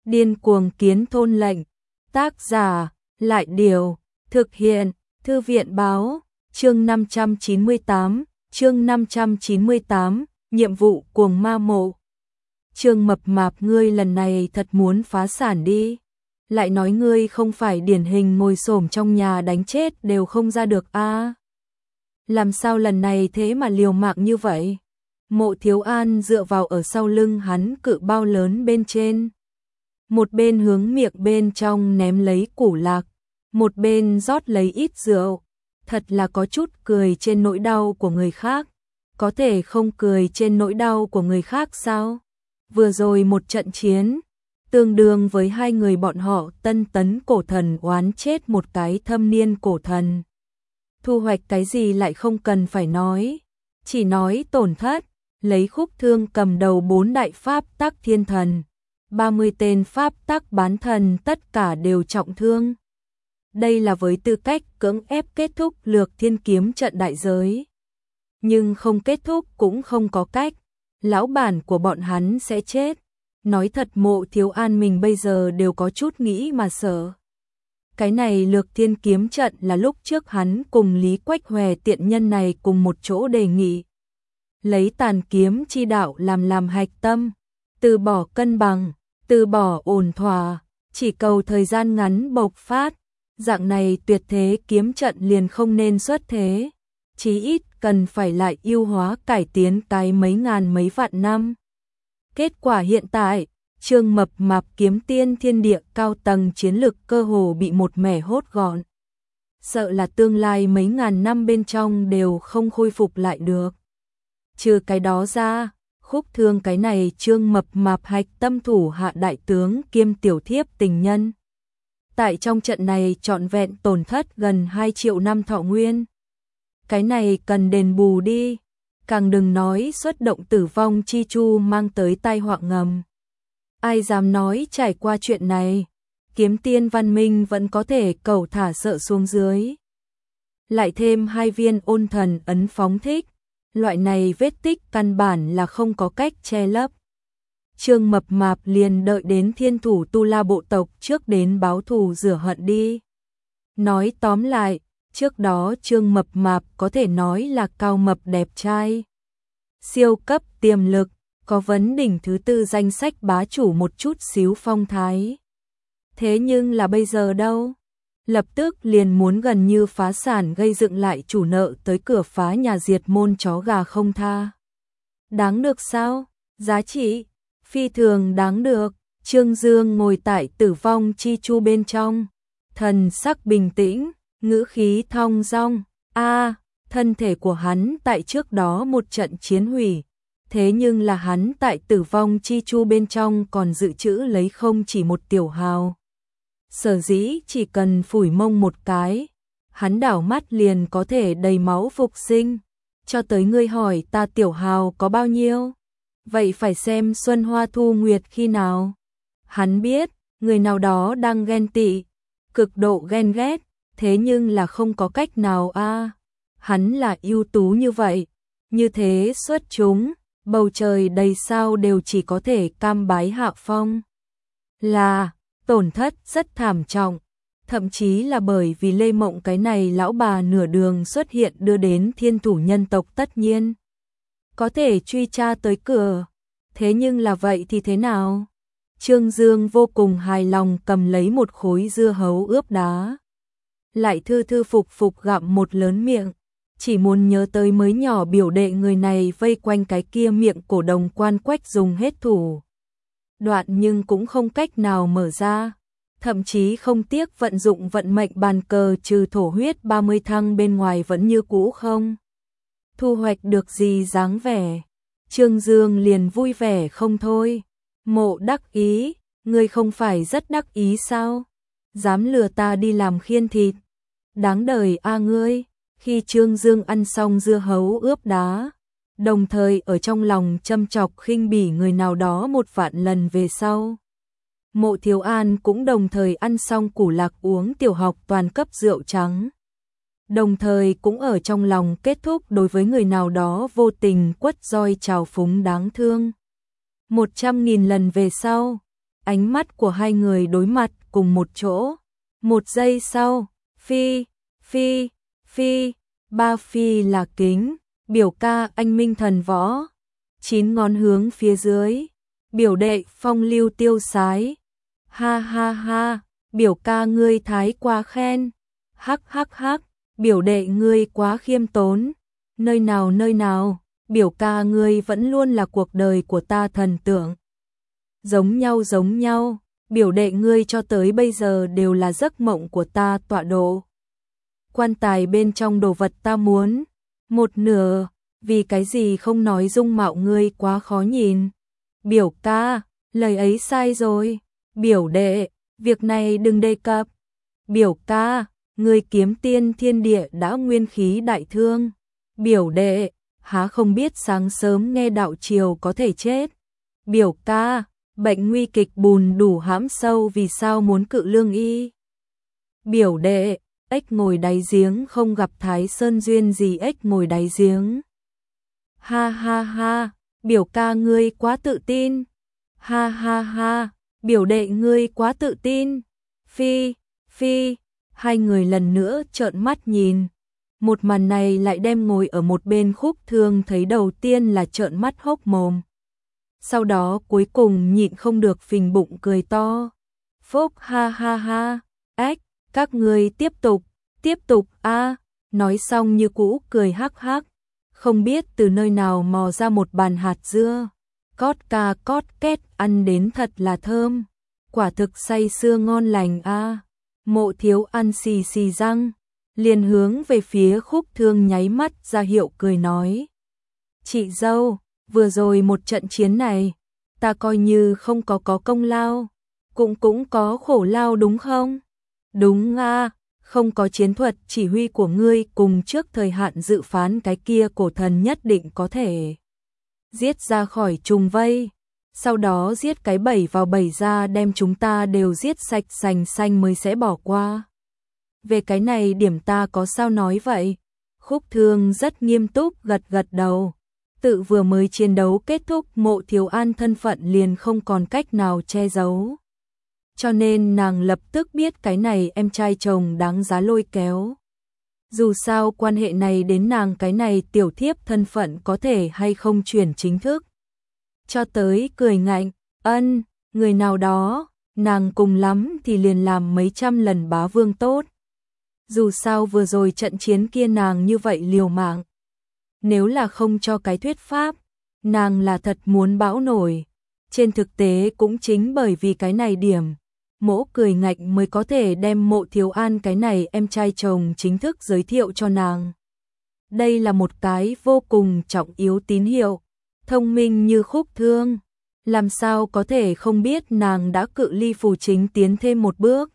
Điên cuồng kiến thôn lệnh. Tác giả, Lại Điều. Thực hiện, Thư viện Báo. Chương 598, nhiệm vụ cuồng ma mộ. Trương Mập Mạp, ngươi lần này thật muốn phá sản đi. Lại nói ngươi không phải điển hình ngồi xổm trong nhà đánh chết đều không ra được a. Làm sao lần này thế mà liều mạng như vậy? Mộ Thiếu An dựa vào ở sau lưng hắn cự bao lớn bên trên. Một bên hướng miệng bên trong ném lấy củ lạc, một bên rót lấy ít rượu. Thật là có chút cười trên nỗi đau của người khác. Có thể không cười trên nỗi đau của người khác sao? Vừa rồi một trận chiến, tương đương với hai người bọn họ tân tấn cổ thần oán chết một cái thâm niên cổ thần. Thu hoạch cái gì lại không cần phải nói, chỉ nói tổn thất, lấy khúc thương cầm đầu 4 đại pháp tắc thiên thần, 30 tên pháp tắc bán thần tất cả đều trọng thương. Đây là với tư cách cưỡng ép kết thúc lược thiên kiếm trận đại giới. Nhưng không kết thúc cũng không có cách, lão bản của bọn hắn sẽ chết. Nói thật, Mộ Thiếu An mình bây giờ đều có chút nghĩ mà sợ. Cái này lược thiên kiếm trận là lúc trước hắn cùng Lý Quách Hòe tiện nhân này cùng một chỗ đề nghị. Lấy tàn kiếm chi đạo làm hạch tâm, từ bỏ cân bằng, từ bỏ ổn thỏa, chỉ cầu thời gian ngắn bộc phát. Dạng này tuyệt thế kiếm trận liền không nên xuất thế, chí ít cần phải lại ưu hóa cải tiến cái mấy ngàn mấy vạn năm. Kết quả hiện tại, Trương Mập Mạp kiếm tiên thiên địa cao tầng chiến lực cơ hồ bị một mẻ hốt gọn. Sợ là tương lai mấy ngàn năm bên trong đều không khôi phục lại được. Trừ cái đó ra, khúc thương cái này Trương Mập Mạp hạch tâm thủ hạ đại tướng kiêm tiểu thiếp tình nhân. Tại trong trận này trọn vẹn tổn thất gần 2 triệu năm thọ nguyên. Cái này cần đền bù đi, càng đừng nói xuất động tử vong chi chu mang tới tai họa ngầm. Ai dám nói trải qua chuyện này, kiếm tiên văn minh vẫn có thể cẩu thả sợ xuống dưới. Lại thêm 2 viên ôn thần ấn phóng thích, loại này vết tích căn bản là không có cách che lấp. Trương Mập Mạp liền đợi đến thiên thủ Tu La bộ tộc trước đến báo thù rửa hận đi. Nói tóm lại, trước đó Trương Mập Mạp có thể nói là cao mập đẹp trai, siêu cấp tiềm lực, có vấn đỉnh thứ 4 danh sách bá chủ một chút xíu phong thái. Thế nhưng là bây giờ đâu? Lập tức liền muốn gần như phá sản, gây dựng lại chủ nợ tới cửa phá nhà, diệt môn chó gà không tha. Đáng được sao? Giá trị phi thường đáng được. Trương Dương ngồi tại tử vong chi chu bên trong, thần sắc bình tĩnh, ngữ khí thong dong. Thân thể của hắn tại trước đó một trận chiến hủy, thế nhưng là hắn tại tử vong chi chu bên trong còn dự trữ lấy không chỉ một tiểu hào. Sở dĩ chỉ cần phủi mông một cái, hắn đảo mắt liền có thể đầy máu phục sinh. Cho tới ngươi hỏi ta tiểu hào có bao nhiêu? Vậy phải xem Xuân Hoa Thu Nguyệt khi nào. Hắn biết, người nào đó đang ghen tị, cực độ ghen ghét, thế nhưng là không có cách nào Hắn là ưu tú như vậy, như thế xuất chúng, bầu trời đầy sao đều chỉ có thể cam bái hạ phong. Là, tổn thất rất thảm trọng, thậm chí là bởi vì Lê Mộng cái này lão bà nửa đường xuất hiện đưa đến thiên thủ nhân tộc tất nhiên có thể truy tra tới cửa. Thế nhưng là vậy thì thế nào? Trương Dương vô cùng hài lòng cầm lấy một khối dưa hấu ướp đá, lại thư thư phục phục gặm một lớn miệng, chỉ muốn nhớ tới mới nhỏ biểu đệ người này vây quanh cái kia miệng cổ đồng quan quách dùng hết thủ đoạn nhưng cũng không cách nào mở ra, thậm chí không tiếc vận dụng vận mệnh bàn cờ trừ thổ huyết 30 thăng bên ngoài vẫn như cũ không thu hoạch được gì dáng vẻ. Trương Dương liền vui vẻ không thôi. Mộ đắc ý, ngươi không phải rất đắc ý sao? Dám lừa ta đi làm khiên thịt. Đáng đời ngươi. Khi Trương Dương ăn xong dưa hấu ướp đá, đồng thời ở trong lòng châm chọc khinh bỉ người nào đó 1 vạn lần về sau, Mộ Thiếu An cũng đồng thời ăn xong củ lạc, uống tiểu học toàn cấp rượu trắng. Đồng thời cũng ở trong lòng kết thúc đối với người nào đó vô tình quất roi trào phúng đáng thương. 100.000 lần về sau, ánh mắt của hai người đối mặt cùng một chỗ. Một giây sau, phi, phi, phi, ba phi là kính, biểu ca anh minh thần võ. 9 ngón hướng phía dưới, biểu đệ phong lưu tiêu sái. Ha ha ha, biểu ca ngươi thái quá khen. Hắc hắc hắc, biểu đệ ngươi quá khiêm tốn. Nơi nào, biểu ca ngươi vẫn luôn là cuộc đời của ta thần tượng. Giống nhau, biểu đệ ngươi cho tới bây giờ đều là giấc mộng của ta tọa độ. Quan tài bên trong đồ vật ta muốn một nửa, vì cái gì không nói dung mạo ngươi quá khó nhìn. Biểu ca, lời ấy sai rồi. Biểu đệ, việc này đừng đề cập. Biểu ca, ngươi kiếm tiên thiên địa đã nguyên khí đại thương. Biểu đệ, há không biết sáng sớm nghe đạo chiều có thể chết. Biểu ca, bệnh nguy kịch bùn đủ hãm sâu vì sao muốn cự lương y. Biểu đệ, ếch ngồi đáy giếng không gặp Thái Sơn duyên gì ếch ngồi đáy giếng. Ha ha ha, biểu ca ngươi quá tự tin. Ha ha ha, biểu đệ ngươi quá tự tin. Phi, phi, hai người lần nữa trợn mắt nhìn. Một màn này lại đem ngồi ở một bên Khúc Thương thấy đầu tiên là trợn mắt hốc mồm. Sau đó cuối cùng nhịn không được phình bụng cười to. Phúc ha ha ha, ếch, các ngươi tiếp tục a. Nói xong như cũ cười hắc hắc. Không biết từ nơi nào mò ra một bàn hạt dưa. Cót ca cót két ăn đến thật là thơm. Quả thực say sưa ngon lành a. Mộ Thiếu ăn xì xì răng, liền hướng về phía Khúc Thương nháy mắt ra hiệu cười nói. Chị dâu, vừa rồi một trận chiến này, ta coi như không có công lao, cũng có khổ lao đúng không? Đúng a, không có chiến thuật chỉ huy của ngươi cùng trước thời hạn dự phán cái kia cổ thần nhất định có thể giết ra khỏi trùng vây, sau đó giết cái 7 vào 7 ra đem chúng ta đều giết sạch sành xanh mới sẽ bỏ qua. Về cái này điểm ta có sao nói vậy? Khúc Thương rất nghiêm túc gật đầu. Tự vừa mới chiến đấu kết thúc Mộ Thiếu An thân phận liền không còn cách nào che giấu. Cho nên nàng lập tức biết cái này em trai chồng đáng giá lôi kéo. Dù sao quan hệ này đến nàng cái này tiểu thiếp thân phận có thể hay không chuyển chính thức. Cho tới cười ngạnh, người nào đó, nàng cùng lắm thì liền làm mấy trăm lần bá vương tốt. Dù sao vừa rồi trận chiến kia nàng như vậy liều mạng. Nếu là không cho cái thuyết pháp, nàng là thật muốn bão nổi. Trên thực tế cũng chính bởi vì cái này điểm, Mỗ cười ngạnh mới có thể đem Mộ Thiếu An cái này em trai chồng chính thức giới thiệu cho nàng. Đây là một cái vô cùng trọng yếu tín hiệu. Thông minh như Khúc Thương, làm sao có thể không biết nàng đã cự ly phù chính tiến thêm một bước.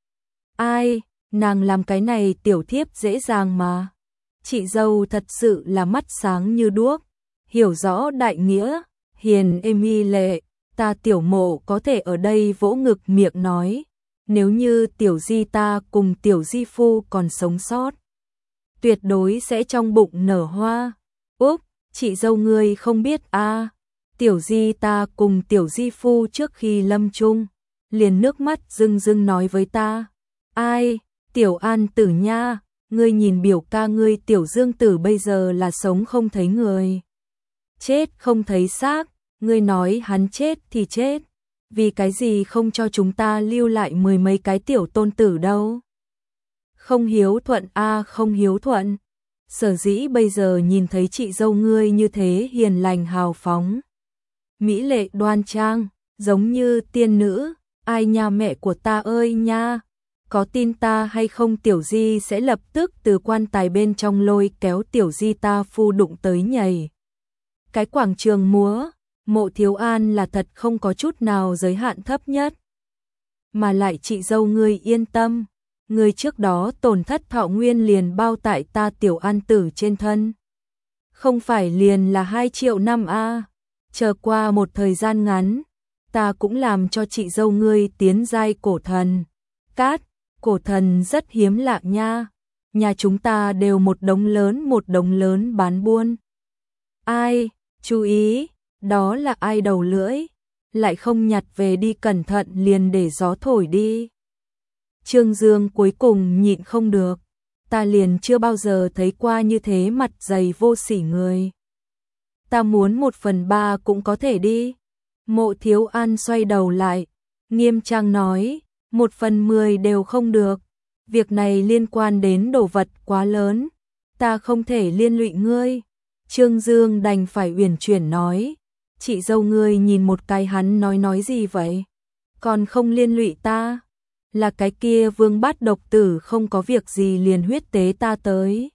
Ai, nàng làm cái này tiểu thiếp dễ dàng mà. Chị dâu thật sự là mắt sáng như đuốc, hiểu rõ đại nghĩa, hiền êm y lệ. Ta tiểu Mộ có thể ở đây vỗ ngực miệng nói, nếu như tiểu di ta cùng tiểu di phu còn sống sót, tuyệt đối sẽ trong bụng nở hoa. Úp, chị dâu ngươi không biết a, tiểu di ta cùng tiểu di phu trước khi lâm chung, liền nước mắt rưng nói với ta. Ai, tiểu An tử nha, ngươi nhìn biểu ca ngươi tiểu Dương tử bây giờ là sống không thấy người, chết không thấy xác. Ngươi nói hắn chết thì chết, vì cái gì không cho chúng ta lưu lại 10 mấy cái tiểu tôn tử đâu? Không hiếu thuận a, không hiếu thuận. Sở dĩ bây giờ nhìn thấy chị dâu ngươi như thế hiền lành hào phóng, mỹ lệ đoan trang, giống như tiên nữ, ai nha mẹ của ta ơi nha, có tin ta hay không tiểu di sẽ lập tức từ quan tài bên trong lôi kéo tiểu di ta phu đụng tới nhảy. Cái quảng trường múa, Mộ Thiếu An là thật không có chút nào giới hạn thấp nhất. Mà lại chị dâu ngươi yên tâm, ngươi trước đó tổn thất thọ nguyên liền bao tại ta tiểu An tử trên thân. Không phải liền là 2 triệu năm a, chờ qua một thời gian ngắn, ta cũng làm cho chị dâu ngươi tiến giai cổ thần. Cát, cổ thần rất hiếm lạ nha, nhà chúng ta đều một đống lớn bán buôn. Ai, chú ý, đó là ai đầu lưỡi, lại không nhặt về đi cẩn thận liền để gió thổi đi. Trương Dương cuối cùng nhịn không được, ta liền chưa bao giờ thấy qua như thế mặt dày vô sỉ người. Ta muốn 1/3 cũng có thể đi. Mộ Thiếu An xoay đầu lại, nghiêm trang nói, 1/10 đều không được. Việc này liên quan đến đồ vật quá lớn, ta không thể liên lụy ngươi. Trương Dương đành phải uyển chuyển nói, chị dâu ngươi nhìn một cái hắn nói gì vậy? Còn không liên lụy ta? Là cái kia Vương Bát độc tử không có việc gì liền huyết tế ta tới.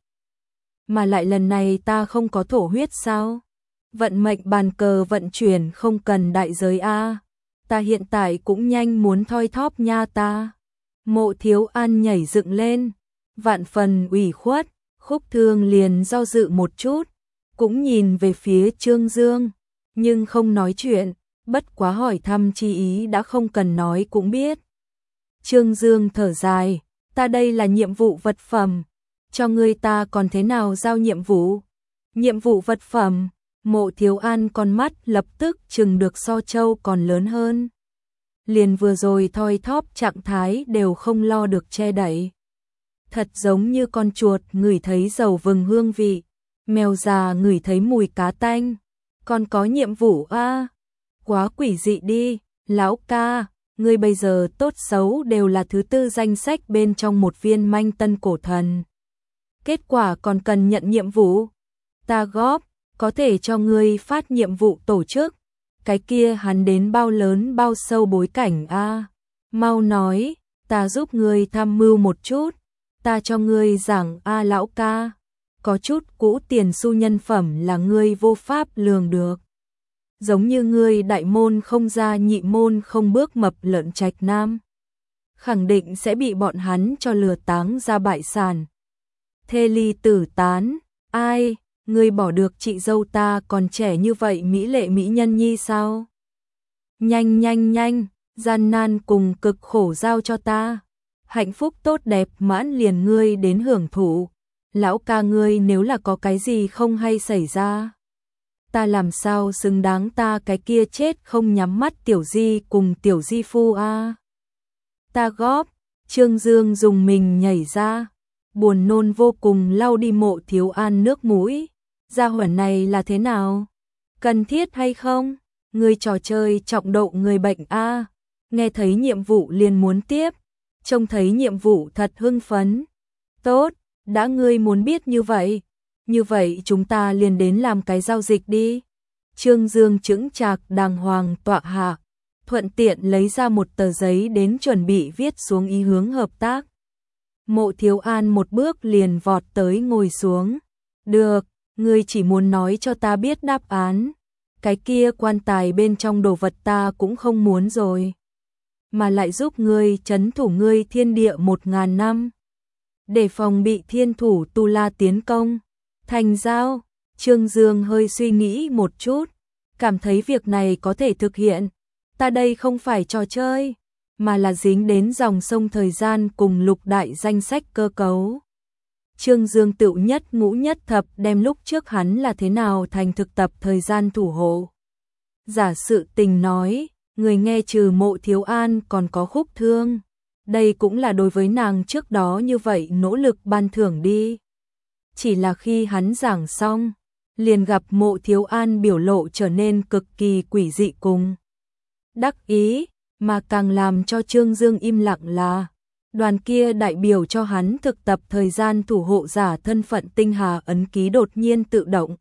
Mà lại lần này ta không có thổ huyết sao? Vận mệnh bàn cờ vận chuyển không cần đại giới a. Ta hiện tại cũng nhanh muốn thoi thóp nha ta. Mộ Thiếu An nhảy dựng lên, vạn phần ủy khuất, Khúc Thương liền do dự một chút, cũng nhìn về phía Trương Dương, nhưng không nói chuyện, bất quá hỏi thăm chi ý đã không cần nói cũng biết. Trương Dương thở dài, ta đây là nhiệm vụ vật phẩm, cho ngươi ta còn thế nào giao nhiệm vụ? Nhiệm vụ vật phẩm, Mộ Thiếu An con mắt lập tức chừng được so châu còn lớn hơn. Liền vừa rồi thoi thóp trạng thái đều không lo được che đậy. Thật giống như con chuột ngửi thấy dầu vừng hương vị, mèo già ngửi thấy mùi cá tanh. Còn có nhiệm vụ a, quá quỷ dị đi, lão ca, ngươi bây giờ tốt xấu đều là thứ tư danh sách bên trong một viên manh tân cổ thần. Kết quả còn cần nhận nhiệm vụ, ta góp, có thể cho ngươi phát nhiệm vụ tổ chức. Cái kia hắn đến bao lớn bao sâu bối cảnh a? Mau nói, ta giúp ngươi tham mưu một chút, ta cho ngươi giảng a lão ca, có chút cũ tiền xu nhân phẩm là ngươi vô pháp lường được. Giống như ngươi đại môn không ra nhị môn không bước mập lợn trạch nam, khẳng định sẽ bị bọn hắn cho lừa táng ra bại sản. Thê ly tử tán, ai, ngươi bỏ được chị dâu ta còn trẻ như vậy mỹ lệ mỹ nhân nhi sao? Nhanh, gian nan cùng cực khổ giao cho ta. Hạnh phúc tốt đẹp mãn liền ngươi đến hưởng thụ. Lão ca ngươi nếu là có cái gì không hay xảy ra, ta làm sao xứng đáng ta cái kia chết không nhắm mắt tiểu di cùng tiểu di phu a? Ta góp, Trương Dương dùng mình nhảy ra, buồn nôn vô cùng lau đi Mộ Thiếu An nước mũi. Gia hỏa này là thế nào? Cần thiết hay không? Người trò chơi trọng độ người bệnh a. Nghe thấy nhiệm vụ liền muốn tiếp, trông thấy nhiệm vụ thật hưng phấn. Tốt, đã ngươi muốn biết như vậy chúng ta liền đến làm cái giao dịch đi. Trương Dương chững chạc đàng hoàng tọa hạ, thuận tiện lấy ra một tờ giấy đến chuẩn bị viết xuống ý hướng hợp tác. Mộ Thiếu An một bước liền vọt tới ngồi xuống. Được, ngươi chỉ muốn nói cho ta biết đáp án. Cái kia quan tài bên trong đồ vật ta cũng không muốn rồi, mà lại giúp ngươi trấn thủ ngươi thiên địa 1000 năm, để phòng bị thiên thủ Tu La tiến công. Thành giao. Trương Dương hơi suy nghĩ một chút, cảm thấy việc này có thể thực hiện. Ta đây không phải trò chơi, mà là dính đến dòng sông thời gian cùng lục đại danh sách cơ cấu. Trương Dương tự nhất ngũ nhất thập đem lúc trước hắn là thế nào thành thực tập thời gian thủ hộ. Giả sự tình nói, người nghe trừ Mộ Thiếu An còn có Khúc Thương. Đây cũng là đối với nàng trước đó như vậy nỗ lực ban thưởng đi. Chỉ là khi hắn giảng xong, liền gặp Mộ Thiếu An biểu lộ trở nên cực kỳ quỷ dị cùng đắc ý, mà càng làm cho Trương Dương im lặng là đoàn kia đại biểu cho hắn thực tập thời gian thủ hộ giả thân phận tinh hà ấn ký đột nhiên tự động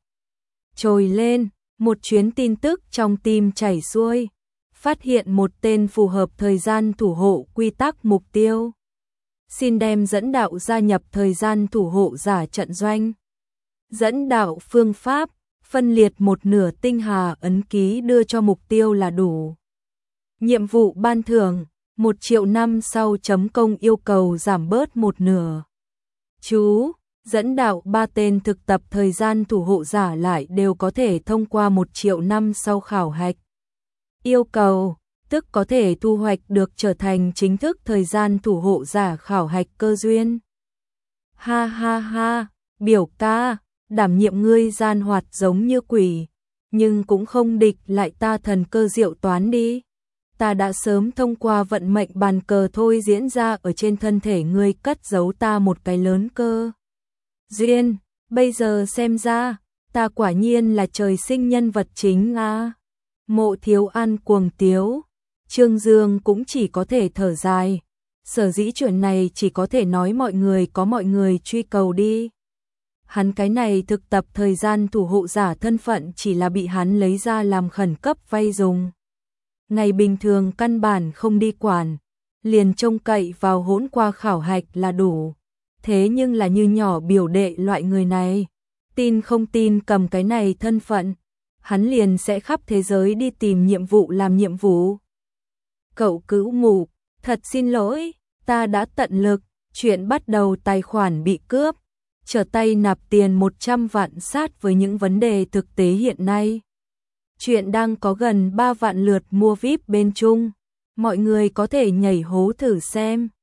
trồi lên, một chuyến tin tức trong tim chảy xuôi, phát hiện một tên phù hợp thời gian thủ hộ quy tắc mục tiêu. Xin đem dẫn đạo gia nhập thời gian thủ hộ giả trận doanh. Dẫn đạo phương pháp, phân liệt một nửa tinh hà ấn ký đưa cho mục tiêu là đủ. Nhiệm vụ ban thưởng, 1 triệu năm sau chấm công yêu cầu giảm bớt một nửa. Chú, dẫn đạo 3 tên thực tập thời gian thủ hộ giả lại đều có thể thông qua 1 triệu năm sau khảo hạch. Yêu cầu, tức có thể thu hoạch được trở thành chính thức thời gian thủ hộ giả khảo hạch cơ duyên. Ha ha ha, biểu ca, đảm nhiệm ngươi gian hoạt giống như quỷ. nhưng cũng không địch lại ta thần cơ diệu toán đi. Ta đã sớm thông qua vận mệnh bàn cờ thôi diễn ra ở trên thân thể ngươi cất giấu ta một cái lớn cơ duyên, bây giờ xem ra, ta quả nhiên là trời sinh nhân vật chính à. Mộ Thiếu An cuồng tiếu, Trương Dương cũng chỉ có thể thở dài, sở dĩ chuyện này chỉ có thể nói mọi người có mọi người truy cầu đi. Hắn cái này thực tập thời gian thủ hộ giả thân phận chỉ là bị hắn lấy ra làm khẩn cấp vay dùng. Ngày bình thường căn bản không đi quản, liền trông cậy vào hỗn qua khảo hạch là đủ. Thế nhưng là như nhỏ biểu đệ loại người này, tin không tin cầm cái này thân phận, hắn liền sẽ khắp thế giới đi tìm nhiệm vụ làm nhiệm vụ. Cậu Cữu Mục, thật xin lỗi, ta đã tận lực, chuyện bắt đầu tài khoản bị cướp, trở tay nạp tiền 100 vạn sát với những vấn đề thực tế hiện nay. Chuyện đang có gần 3 vạn lượt mua VIP bên Trung, mọi người có thể nhảy hố thử xem.